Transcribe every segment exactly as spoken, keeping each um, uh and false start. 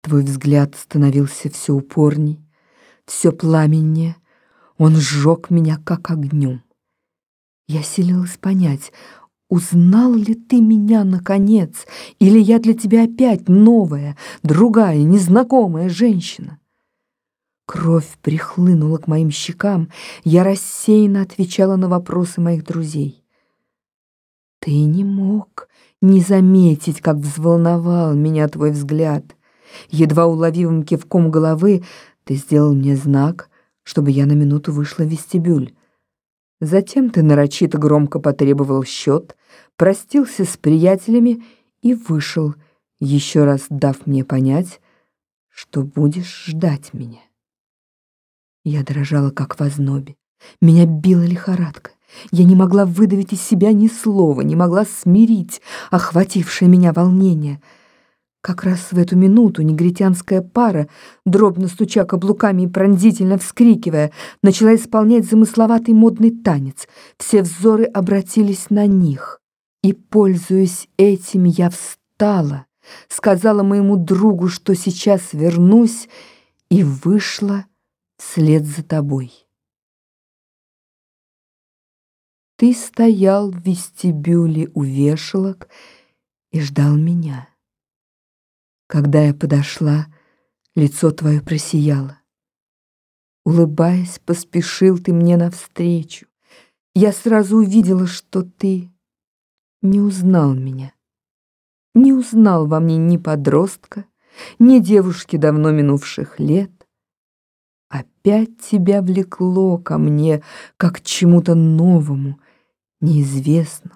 Твой взгляд становился все упорней, все пламеннее. Он сжег меня, как огнем. Я силилась понять, узнал ли ты меня наконец, или я для тебя опять новая, другая, незнакомая женщина. Кровь прихлынула к моим щекам, я рассеянно отвечала на вопросы моих друзей. Ты не мог не заметить, как взволновал меня твой взгляд. Едва уловимым кивком головы ты сделал мне знак, чтобы я на минуту вышла в вестибюль. Затем ты нарочито громко потребовал счет, простился с приятелями и вышел, еще раз дав мне понять, что будешь ждать меня. Я дрожала, как в ознобе. Меня била лихорадка. Я не могла выдавить из себя ни слова, не могла смирить охватившее меня волнение. Как раз в эту минуту негритянская пара, дробно стуча каблуками и пронзительно вскрикивая, начала исполнять замысловатый модный танец. Все взоры обратились на них. И, пользуясь этим, я встала, сказала моему другу, что сейчас вернусь, и вышла вслед за тобой. Ты стоял в вестибюле у вешалок и ждал меня. Когда я подошла, лицо твое просияло. Улыбаясь, поспешил ты мне навстречу. Я сразу увидела, что ты не узнал меня. Не узнал во мне ни подростка, ни девушки давно минувших лет. Опять тебя влекло ко мне, как к чему-то новому, неизвестному.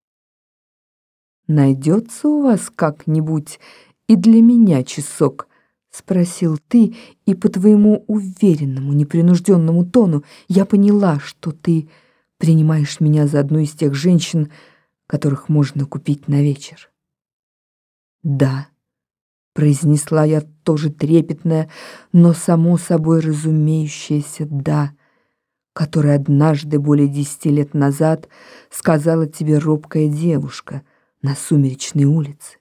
Найдется у вас как-нибудь и для меня часок? — спросил ты, и по твоему уверенному, непринужденному тону я поняла, что ты принимаешь меня за одну из тех женщин, которых можно купить на вечер. «Да», — произнесла я тоже трепетное, но само собой разумеющееся «да», которое однажды, более десяти лет назад, сказала тебе робкая девушка на сумеречной улице.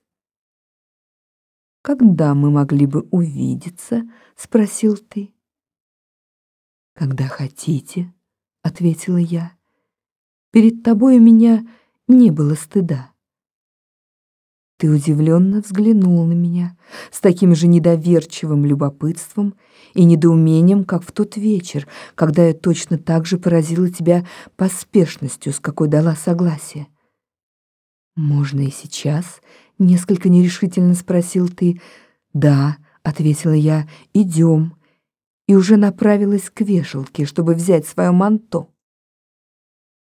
«Когда мы могли бы увидеться?» — спросил ты. «Когда хотите», — ответила я. «Перед тобой у меня не было стыда». Ты удивленно взглянул на меня с таким же недоверчивым любопытством и недоумением, как в тот вечер, когда я точно так же поразила тебя поспешностью, с какой дала согласие. «Можно и сейчас?» — несколько нерешительно спросил ты. «Да», — ответила я, — «идем». И уже направилась к вешалке, чтобы взять свое манто.